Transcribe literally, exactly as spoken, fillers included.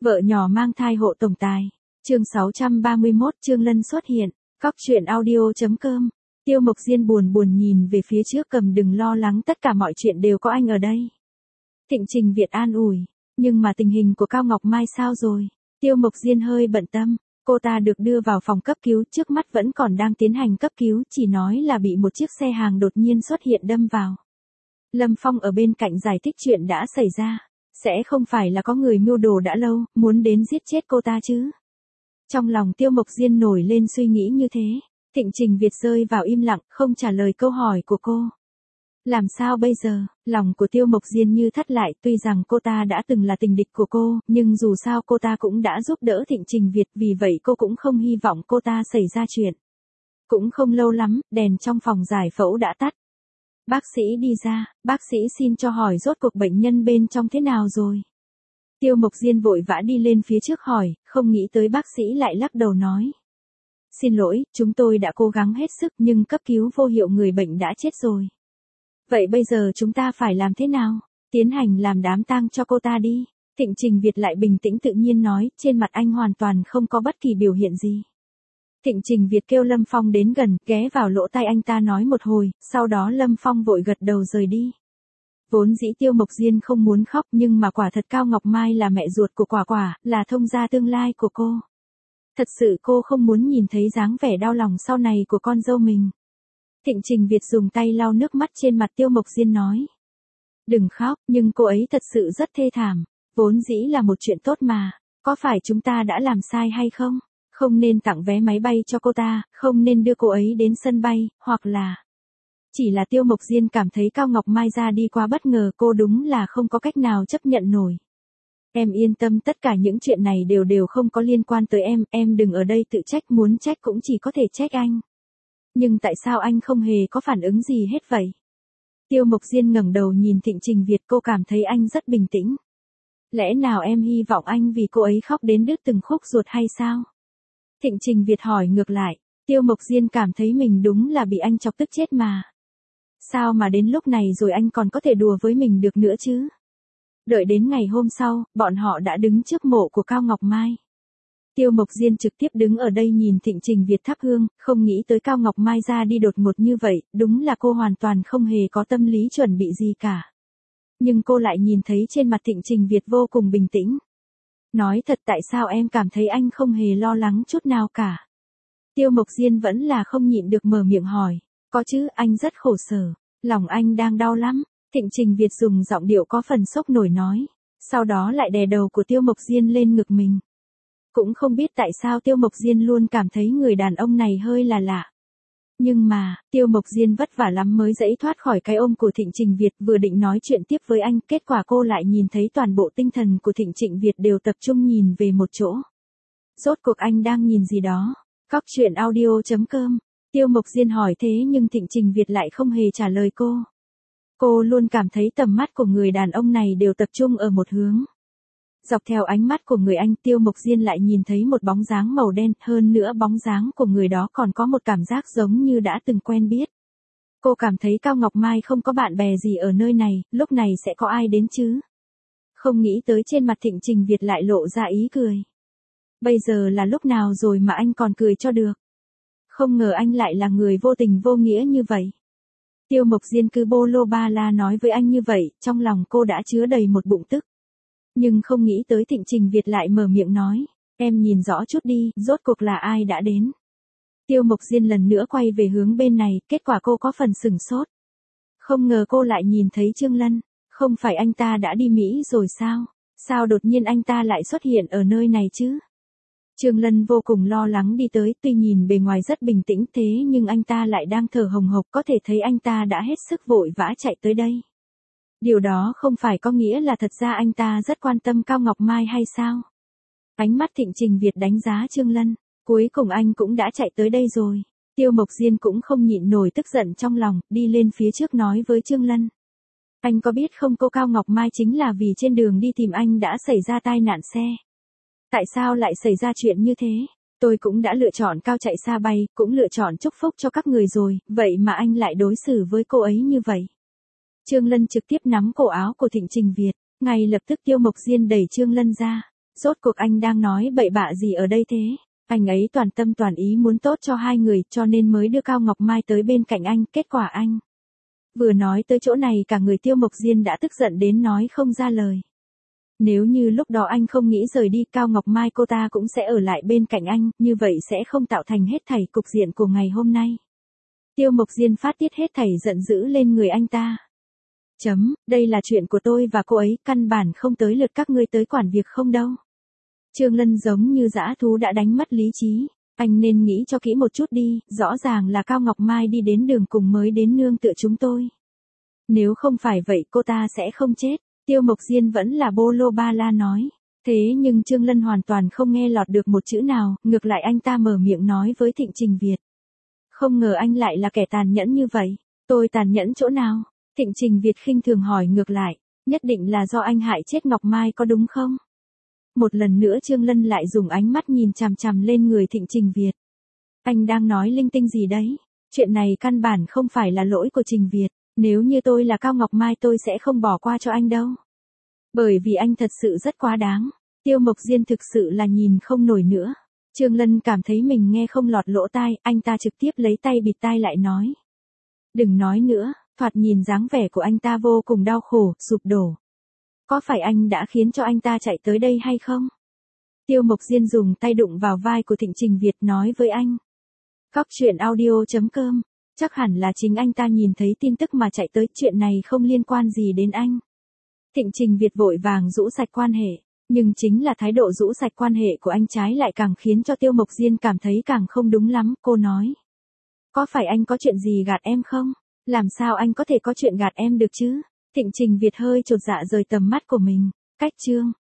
Vợ nhỏ mang thai hộ tổng tài. Chương sáu trăm ba mươi mốt, Trương Lân xuất hiện. Cóc truyện audio chấm com. Tiêu Mộc Diên buồn buồn nhìn về phía trước, cầm đừng lo lắng, tất cả mọi chuyện đều có anh ở đây. Thịnh Trình Việt an ủi. Nhưng mà tình hình của Cao Ngọc Mai sao rồi? Tiêu Mộc Diên hơi bận tâm. Cô ta được đưa vào phòng cấp cứu, trước mắt vẫn còn đang tiến hành cấp cứu, chỉ nói là bị một chiếc xe hàng đột nhiên xuất hiện đâm vào. Lâm Phong ở bên cạnh giải thích chuyện đã xảy ra. Sẽ không phải là có người mưu đồ đã lâu, muốn đến giết chết cô ta chứ? Trong lòng Tiêu Mộc Diên nổi lên suy nghĩ như thế. Thịnh Trình Việt rơi vào im lặng, không trả lời câu hỏi của cô. Làm sao bây giờ? Lòng của Tiêu Mộc Diên như thắt lại, tuy rằng cô ta đã từng là tình địch của cô, nhưng dù sao cô ta cũng đã giúp đỡ Thịnh Trình Việt, vì vậy cô cũng không hy vọng cô ta xảy ra chuyện. Cũng không lâu lắm, đèn trong phòng giải phẫu đã tắt. Bác sĩ đi ra, bác sĩ xin cho hỏi rốt cuộc bệnh nhân bên trong thế nào rồi. Tiêu Mộc Diên vội vã đi lên phía trước hỏi, không nghĩ tới bác sĩ lại lắc đầu nói. Xin lỗi, chúng tôi đã cố gắng hết sức nhưng cấp cứu vô hiệu, người bệnh đã chết rồi. Vậy bây giờ chúng ta phải làm thế nào? Tiến hành làm đám tang cho cô ta đi. Thịnh Trình Việt lại bình tĩnh tự nhiên nói, trên mặt anh hoàn toàn không có bất kỳ biểu hiện gì. Thịnh Trình Việt kêu Lâm Phong đến gần, ghé vào lỗ tai anh ta nói một hồi, sau đó Lâm Phong vội gật đầu rời đi. Vốn dĩ Tiêu Mộc Diên không muốn khóc, nhưng mà quả thật Cao Ngọc Mai là mẹ ruột của Quả Quả, là thông gia tương lai của cô. Thật sự cô không muốn nhìn thấy dáng vẻ đau lòng sau này của con dâu mình. Thịnh Trình Việt dùng tay lau nước mắt trên mặt Tiêu Mộc Diên nói. Đừng khóc, nhưng cô ấy thật sự rất thê thảm. Vốn dĩ là một chuyện tốt mà. Có phải chúng ta đã làm sai hay không? Không nên tặng vé máy bay cho cô ta, không nên đưa cô ấy đến sân bay, hoặc là... Chỉ là Tiêu Mộc Diên cảm thấy Cao Ngọc Mai ra đi quá bất ngờ, cô đúng là không có cách nào chấp nhận nổi. Em yên tâm, tất cả những chuyện này đều đều không có liên quan tới em, em đừng ở đây tự trách, muốn trách cũng chỉ có thể trách anh. Nhưng tại sao anh không hề có phản ứng gì hết vậy? Tiêu Mộc Diên ngẩng đầu nhìn Thịnh Trình Việt, cô cảm thấy anh rất bình tĩnh. Lẽ nào em hy vọng anh vì cô ấy khóc đến đứt từng khúc ruột hay sao? Thịnh Trình Việt hỏi ngược lại. Tiêu Mộc Diên cảm thấy mình đúng là bị anh chọc tức chết mà. Sao mà đến lúc này rồi anh còn có thể đùa với mình được nữa chứ? Đợi đến ngày hôm sau, bọn họ đã đứng trước mộ của Cao Ngọc Mai. Tiêu Mộc Diên trực tiếp đứng ở đây nhìn Thịnh Trình Việt thắp hương, không nghĩ tới Cao Ngọc Mai ra đi đột ngột như vậy, đúng là cô hoàn toàn không hề có tâm lý chuẩn bị gì cả. Nhưng cô lại nhìn thấy trên mặt Thịnh Trình Việt vô cùng bình tĩnh. Nói thật, tại sao em cảm thấy anh không hề lo lắng chút nào cả? Tiêu Mộc Diên vẫn là không nhịn được mở miệng hỏi. Có chứ, anh rất khổ sở, lòng anh đang đau lắm. Thịnh Trình Việt dùng giọng điệu có phần sốc nổi nói. Sau đó lại đè đầu của Tiêu Mộc Diên lên ngực mình. Cũng không biết tại sao Tiêu Mộc Diên luôn cảm thấy người đàn ông này hơi là lạ. Nhưng mà, Tiêu Mộc Diên vất vả lắm mới dãy thoát khỏi cái ôm của Thịnh Trình Việt, vừa định nói chuyện tiếp với anh, kết quả cô lại nhìn thấy toàn bộ tinh thần của Thịnh Trình Việt đều tập trung nhìn về một chỗ. Rốt cuộc anh đang nhìn gì đó? Cóc truyện audio chấm com. Tiêu Mộc Diên hỏi thế nhưng Thịnh Trình Việt lại không hề trả lời cô. Cô luôn cảm thấy tầm mắt của người đàn ông này đều tập trung ở một hướng. Dọc theo ánh mắt của người anh, Tiêu Mộc Diên lại nhìn thấy một bóng dáng màu đen, hơn nữa bóng dáng của người đó còn có một cảm giác giống như đã từng quen biết. Cô cảm thấy Cao Ngọc Mai không có bạn bè gì ở nơi này, lúc này sẽ có ai đến chứ? Không nghĩ tới trên mặt Thịnh Trình Việt lại lộ ra ý cười. Bây giờ là lúc nào rồi mà anh còn cười cho được? Không ngờ anh lại là người vô tình vô nghĩa như vậy. Tiêu Mộc Diên cứ bô lô ba la nói với anh như vậy, trong lòng cô đã chứa đầy một bụng tức. Nhưng không nghĩ tới Thịnh Trình Việt lại mở miệng nói, em nhìn rõ chút đi, rốt cuộc là ai đã đến. Tiêu Mộc Diên lần nữa quay về hướng bên này, kết quả cô có phần sửng sốt. Không ngờ cô lại nhìn thấy Trương Lân, không phải anh ta đã đi Mỹ rồi sao? Sao đột nhiên anh ta lại xuất hiện ở nơi này chứ? Trương Lân vô cùng lo lắng đi tới, tuy nhìn bề ngoài rất bình tĩnh thế nhưng anh ta lại đang thở hồng hộc, có thể thấy anh ta đã hết sức vội vã chạy tới đây. Điều đó không phải có nghĩa là thật ra anh ta rất quan tâm Cao Ngọc Mai hay sao? Ánh mắt Thịnh Trình Việt đánh giá Trương Lân, cuối cùng anh cũng đã chạy tới đây rồi. Tiêu Mộc Diên cũng không nhịn nổi tức giận trong lòng, đi lên phía trước nói với Trương Lân. Anh có biết không, cô Cao Ngọc Mai chính là vì trên đường đi tìm anh đã xảy ra tai nạn xe. Tại sao lại xảy ra chuyện như thế? Tôi cũng đã lựa chọn cao chạy xa bay, cũng lựa chọn chúc phúc cho các người rồi, vậy mà anh lại đối xử với cô ấy như vậy. Trương Lân trực tiếp nắm cổ áo của Thịnh Trình Việt, ngay lập tức Tiêu Mộc Diên đẩy Trương Lân ra. Rốt cuộc anh đang nói bậy bạ gì ở đây thế? Anh ấy toàn tâm toàn ý muốn tốt cho hai người cho nên mới đưa Cao Ngọc Mai tới bên cạnh anh, kết quả anh. Vừa nói tới chỗ này cả người Tiêu Mộc Diên đã tức giận đến nói không ra lời. Nếu như lúc đó anh không nghĩ rời đi, Cao Ngọc Mai cô ta cũng sẽ ở lại bên cạnh anh, như vậy sẽ không tạo thành hết thảy cục diện của ngày hôm nay. Tiêu Mộc Diên phát tiết hết thảy giận dữ lên người anh ta. Chấm, đây là chuyện của tôi và cô ấy, căn bản không tới lượt các ngươi tới quản việc không đâu. Trương Lân giống như dã thú đã đánh mất lý trí, anh nên nghĩ cho kỹ một chút đi, rõ ràng là Cao Ngọc Mai đi đến đường cùng mới đến nương tựa chúng tôi. Nếu không phải vậy cô ta sẽ không chết, Tiêu Mộc Diên vẫn là bô lô ba la nói. Thế nhưng Trương Lân hoàn toàn không nghe lọt được một chữ nào, ngược lại anh ta mở miệng nói với Thịnh Trình Việt. Không ngờ anh lại là kẻ tàn nhẫn như vậy, tôi tàn nhẫn chỗ nào? Thịnh Trình Việt khinh thường hỏi ngược lại, nhất định là do anh hại chết Ngọc Mai có đúng không? Một lần nữa Trương Lân lại dùng ánh mắt nhìn chằm chằm lên người Thịnh Trình Việt. Anh đang nói linh tinh gì đấy? Chuyện này căn bản không phải là lỗi của Trình Việt, nếu như tôi là Cao Ngọc Mai tôi sẽ không bỏ qua cho anh đâu. Bởi vì anh thật sự rất quá đáng. Tiêu Mộc Diên thực sự là nhìn không nổi nữa. Trương Lân cảm thấy mình nghe không lọt lỗ tai, anh ta trực tiếp lấy tay bịt tai lại nói. Đừng nói nữa, thoạt nhìn dáng vẻ của anh ta vô cùng đau khổ, sụp đổ. Có phải anh đã khiến cho anh ta chạy tới đây hay không? Tiêu Mộc Diên dùng tay đụng vào vai của Thịnh Trình Việt nói với anh. Cóc truyện audio chấm com, chắc hẳn là chính anh ta nhìn thấy tin tức mà chạy tới, chuyện này không liên quan gì đến anh. Thịnh Trình Việt vội vàng rũ sạch quan hệ, nhưng chính là thái độ rũ sạch quan hệ của anh trái lại càng khiến cho Tiêu Mộc Diên cảm thấy càng không đúng lắm, cô nói. Có phải anh có chuyện gì gạt em không? Làm sao anh có thể có chuyện gạt em được chứ? Thịnh Trình Việt hơi chột dạ rời tầm mắt của mình, cách chương.